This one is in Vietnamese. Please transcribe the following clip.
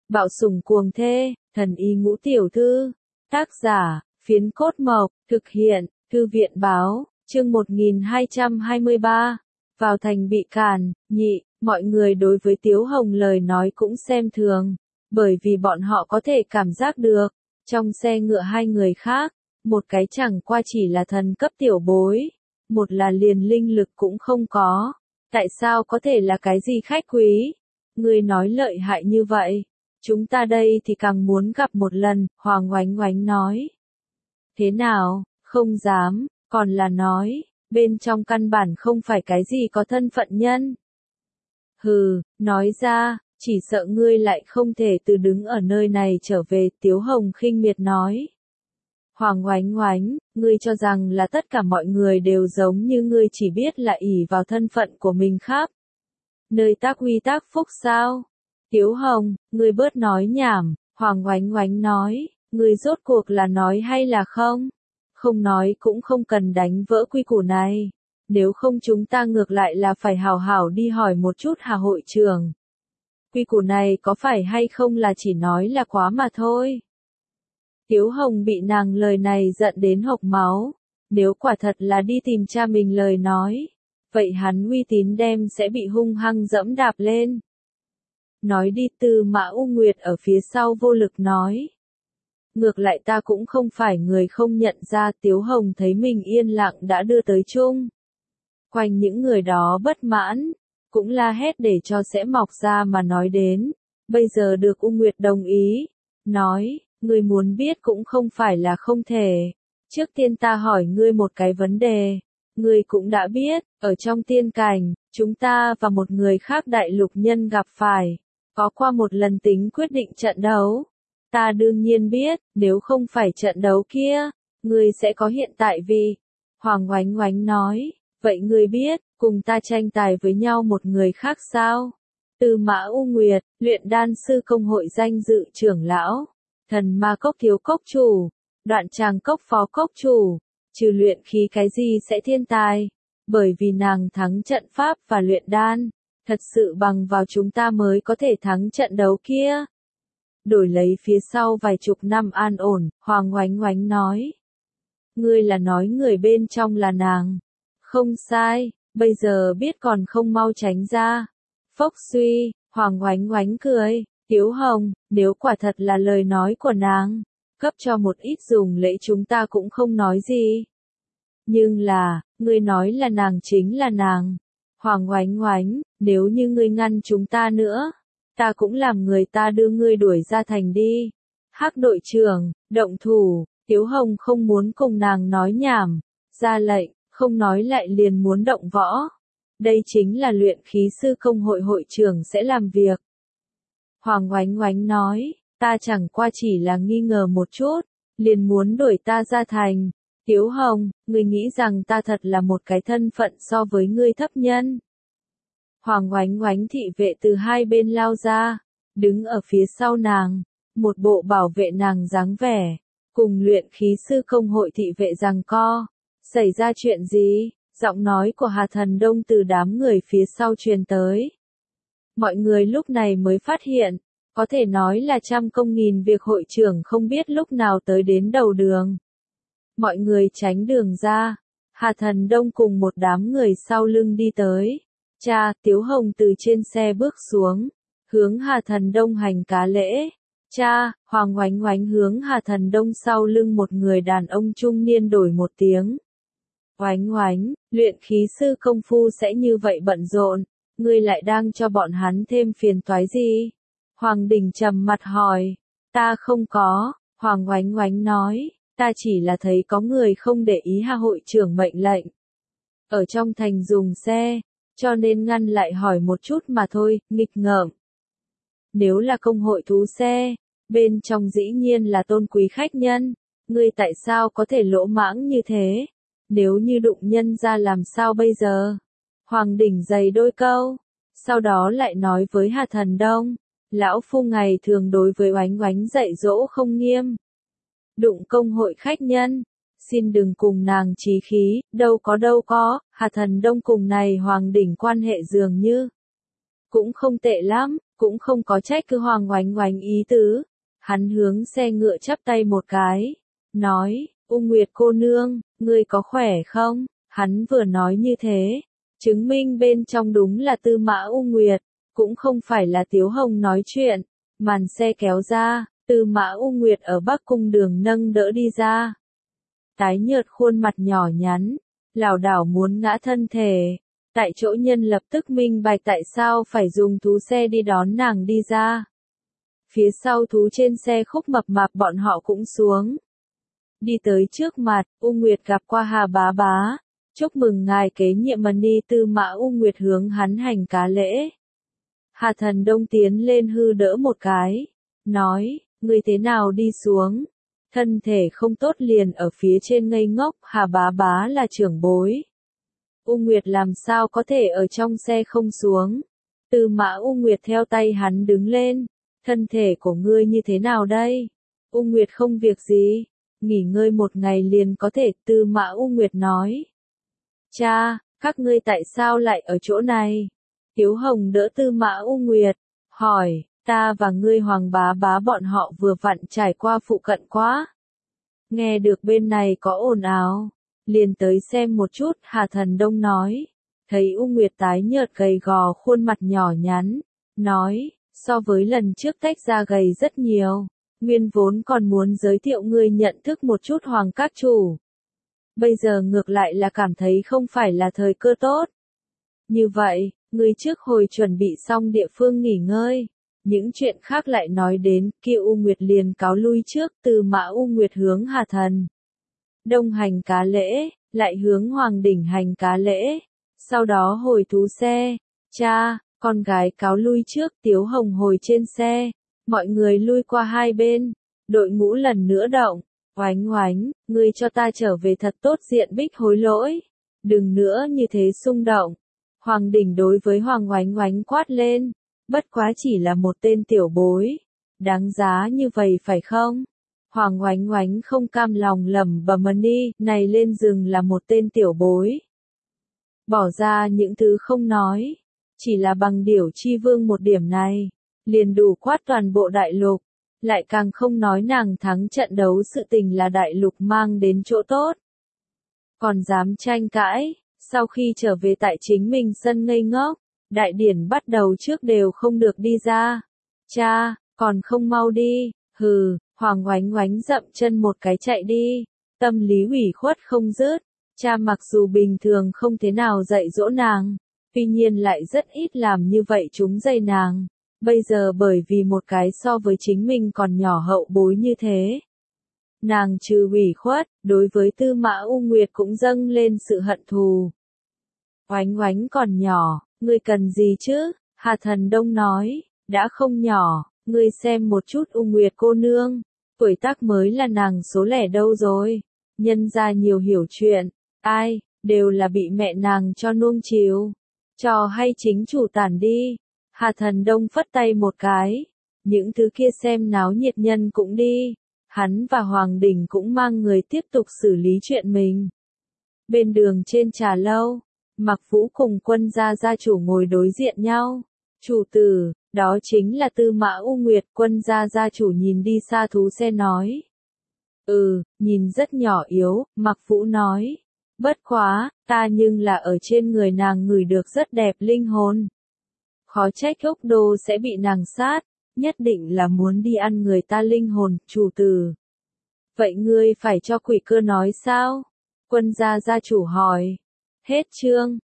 Bạo sủng cuồng thê, thần y ngũ tiểu thư. Tác giả, Phiến Cốt Mộc, thực hiện, Thư viện báo, chương 1223. Vào thành bị càn, nhị, mọi người đối với Tiếu Hồng lời nói cũng xem thường, bởi vì bọn họ có thể cảm giác được, trong xe ngựa hai người khác, một cái chẳng qua chỉ là thần cấp tiểu bối, một là liền linh lực cũng không có, tại sao có thể là cái gì khách quý? Người nói lợi hại như vậy, chúng ta đây thì càng muốn gặp một lần, Hoàng Oánh Oánh nói. Thế nào, không dám, còn là nói, bên trong căn bản không phải cái gì có thân phận nhân. Hừ, nói ra, chỉ sợ ngươi lại không thể từ đứng ở nơi này trở về, Tiếu Hồng khinh miệt nói. Hoàng Oánh Oánh, ngươi cho rằng là tất cả mọi người đều giống như ngươi chỉ biết là ỷ vào thân phận của mình khác. Nơi tác uy tác phúc sao? Tiếu Hồng, ngươi bớt nói nhảm, Hoàng Oánh Oánh nói, ngươi rốt cuộc là nói hay là không? Không nói cũng không cần đánh vỡ quy củ này. Nếu không chúng ta ngược lại là phải hào hảo đi hỏi một chút Hà hội trưởng. Quy củ này có phải hay không là chỉ nói là quá mà thôi. Tiếu Hồng bị nàng lời này giận đến hộc máu. Nếu quả thật là đi tìm cha mình lời nói, vậy hắn uy tín đem sẽ bị hung hăng dẫm đạp lên. Nói đi, Tư Mã U Nguyệt ở phía sau vô lực nói. Ngược lại ta cũng không phải người không nhận ra, Tiếu Hồng thấy mình yên lặng đã đưa tới chung. Quanh những người đó bất mãn, cũng la hét để cho sẽ mọc ra mà nói đến. Bây giờ được U Nguyệt đồng ý, nói, ngươi muốn biết cũng không phải là không thể. Trước tiên ta hỏi ngươi một cái vấn đề. Ngươi cũng đã biết, ở trong tiên cảnh, chúng ta và một người khác đại lục nhân gặp phải, có qua một lần tính quyết định trận đấu. Ta đương nhiên biết, nếu không phải trận đấu kia, ngươi sẽ có hiện tại vì. Hoàng Oánh Oánh nói, vậy ngươi biết, cùng ta tranh tài với nhau một người khác sao? Tư Mã U Nguyệt, luyện đan sư công hội danh dự trưởng lão, thần ma cốc thiếu cốc chủ, đoạn tràng cốc phó cốc chủ, trừ luyện khí cái gì sẽ thiên tài, bởi vì nàng thắng trận pháp và luyện đan, thật sự bằng vào chúng ta mới có thể thắng trận đấu kia. Đổi lấy phía sau vài chục năm an ổn, Hoàng Oánh Oánh nói. Ngươi là nói người bên trong là nàng. Không sai, bây giờ biết còn không mau tránh ra. Phốc suy, Hoàng Oánh Oánh cười, Tiếu Hồng, nếu quả thật là lời nói của nàng, cấp cho một ít dùng lễ chúng ta cũng không nói gì. Nhưng là, ngươi nói là nàng chính là nàng. Hoàng Oánh Oánh, nếu như ngươi ngăn chúng ta nữa, ta cũng làm người ta đưa ngươi đuổi ra thành đi. Hắc đội trưởng, động thủ, Tiếu Hồng không muốn cùng nàng nói nhảm, ra lệnh, không nói lại liền muốn động võ. Đây chính là luyện khí sư công hội hội trưởng sẽ làm việc. Hoàng Oánh Oánh nói, ta chẳng qua chỉ là nghi ngờ một chút, liền muốn đuổi ta ra thành. Tiếu Hồng, ngươi nghĩ rằng ta thật là một cái thân phận so với ngươi thấp nhân. Hoàng Oánh Oánh thị vệ từ hai bên lao ra, đứng ở phía sau nàng, một bộ bảo vệ nàng dáng vẻ, cùng luyện khí sư công hội thị vệ giằng co. Xảy ra chuyện gì? Giọng nói của Hà Thần Đông từ đám người phía sau truyền tới. Mọi người lúc này mới phát hiện, có thể nói là trăm công nghìn việc hội trưởng không biết lúc nào tới đến đầu đường. Mọi người tránh đường ra, Hà Thần Đông cùng một đám người sau lưng đi tới. Cha, Tiếu Hồng từ trên xe bước xuống, hướng Hà Thần Đông hành cá lễ. Cha, Hoàng Oánh Oánh hướng Hà Thần Đông sau lưng một người đàn ông trung niên đổi một tiếng. Oánh Oánh, luyện khí sư công phu sẽ như vậy bận rộn, ngươi lại đang cho bọn hắn thêm phiền toái gì? Hoàng Đình trầm mặt hỏi, ta không có, Hoàng Oánh Oánh nói, ta chỉ là thấy có người không để ý Hà hội trưởng mệnh lệnh. Ở trong thành dùng xe, cho nên ngăn lại hỏi một chút mà thôi, nghịch ngợm. Nếu là công hội thú xe, bên trong dĩ nhiên là tôn quý khách nhân, ngươi tại sao có thể lỗ mãng như thế? Nếu như đụng nhân ra làm sao bây giờ? Hoàng Đỉnh dày đôi câu, sau đó lại nói với Hà Thần Đông, lão phu ngày thường đối với Oánh Oánh dạy dỗ không nghiêm. Đụng công hội khách nhân, xin đừng cùng nàng chí khí, đâu có, Hà Thần Đông cùng này Hoàng Đỉnh quan hệ dường như cũng không tệ lắm, cũng không có trách cứ Hoàng Oánh Oánh ý tứ. Hắn hướng xe ngựa chắp tay một cái, nói, U Nguyệt cô nương, ngươi có khỏe không? Hắn vừa nói như thế, chứng minh bên trong đúng là Tư Mã U Nguyệt, cũng không phải là Tiếu Hồng nói chuyện. Màn xe kéo ra, Tư Mã U Nguyệt ở Bắc Cung Đường nâng đỡ đi ra. Tái nhợt khuôn mặt nhỏ nhắn, lảo đảo muốn ngã thân thể. Tại chỗ nhân lập tức minh bạch tại sao phải dùng thú xe đi đón nàng đi ra. Phía sau thú trên xe Khúc Mập Mạp bọn họ cũng xuống. Đi tới trước mặt, U Nguyệt gặp qua Hà bá bá. Chúc mừng ngài kế nhiệm Mani. Tư Mã U Nguyệt hướng hắn hành cá lễ. Hà Thần Đông tiến lên hư đỡ một cái, nói, ngươi thế nào đi xuống? Thân thể không tốt liền ở phía trên ngây ngốc. Hà bá bá là trưởng bối. U Nguyệt làm sao có thể ở trong xe không xuống? Tư Mã U Nguyệt theo tay hắn đứng lên. Thân thể của ngươi như thế nào đây? U Nguyệt không việc gì, nghỉ ngơi một ngày liền có thể. Tư Mã U Nguyệt nói. Cha, các ngươi tại sao lại ở chỗ này? Tiếu Hồng đỡ Tư Mã U Nguyệt, hỏi, ta và ngươi Hoàng bá bá bọn họ vừa vặn trải qua phụ cận quá. Nghe được bên này có ồn ào, liền tới xem một chút. Hà Thần Đông nói. Thấy U Nguyệt tái nhợt gầy gò khuôn mặt nhỏ nhắn, nói, so với lần trước tách ra gầy rất nhiều. Nguyên vốn còn muốn giới thiệu ngươi nhận thức một chút Hoàng các chủ. Bây giờ ngược lại là cảm thấy không phải là thời cơ tốt. Như vậy, ngươi trước hồi chuẩn bị xong địa phương nghỉ ngơi. Những chuyện khác lại nói đến. Kia U Nguyệt liền cáo lui trước. Từ Mã U Nguyệt hướng Hà Thần Đông hành cá lễ, lại hướng Hoàng đỉnh hành cá lễ. Sau đó hồi thú xe. Cha, con gái cáo lui trước. Tiếu Hồng hồi trên xe. Mọi người lui qua hai bên. Đội ngũ lần nữa động. Oánh Oánh, ngươi cho ta trở về thật tốt. Diện Bích hối lỗi. Đừng nữa như thế xung động. Hoàng đỉnh đối với Hoàng Oánh Oánh quát lên. Bất quá chỉ là một tên tiểu bối. Đáng giá như vậy phải không? Hoàng Oánh Oánh không cam lòng lẩm bẩm đi. Này lên rừng là một tên tiểu bối. Bỏ ra những thứ không nói. Chỉ là bằng điểu chi vương một điểm này. Liền đủ quát toàn bộ đại lục. Lại càng không nói nàng thắng trận đấu sự tình là đại lục mang đến chỗ tốt. Còn dám tranh cãi. Sau khi trở về tại chính mình sân ngây ngốc. Đại điển bắt đầu trước đều không được đi ra. Cha, còn không mau đi. Hừ, Hoàng Oánh Oánh dậm chân một cái chạy đi. Tâm lý ủy khuất không dứt. Cha mặc dù bình thường không thế nào dạy dỗ nàng. Tuy nhiên lại rất ít làm như vậy trúng dây nàng. Bây giờ bởi vì một cái so với chính mình còn nhỏ hậu bối như thế. Nàng trừ ủy khuất, đối với Tư Mã U Nguyệt cũng dâng lên sự hận thù. Oánh Oánh còn nhỏ, ngươi cần gì chứ? Hà Thần Đông nói, đã không nhỏ, ngươi xem một chút U Nguyệt cô nương. Tuổi tác mới là nàng số lẻ đâu rồi. Nhân ra nhiều hiểu chuyện, ai, đều là bị mẹ nàng cho nuông chiều. Cho hay chính chủ tản đi. Hà Thần Đông phất tay một cái. Những thứ kia xem náo nhiệt nhân cũng đi. Hắn và Hoàng Đình cũng mang người tiếp tục xử lý chuyện mình. Bên đường trên trà lâu, Mặc Vũ cùng Quân gia gia chủ ngồi đối diện nhau. Chủ tử, đó chính là Tư Mã U Nguyệt. Quân gia gia chủ nhìn đi xa thú xe nói. Nhìn rất nhỏ yếu. Mặc Vũ nói. Bất quá, ta nhưng là ở trên người nàng ngửi được rất đẹp linh hồn. Khó trách Ốc Đô sẽ bị nàng sát, nhất định là muốn đi ăn người ta linh hồn. Chủ tử. Vậy ngươi phải cho Quỷ Cơ nói sao? Quân gia gia chủ hỏi. Hết chương.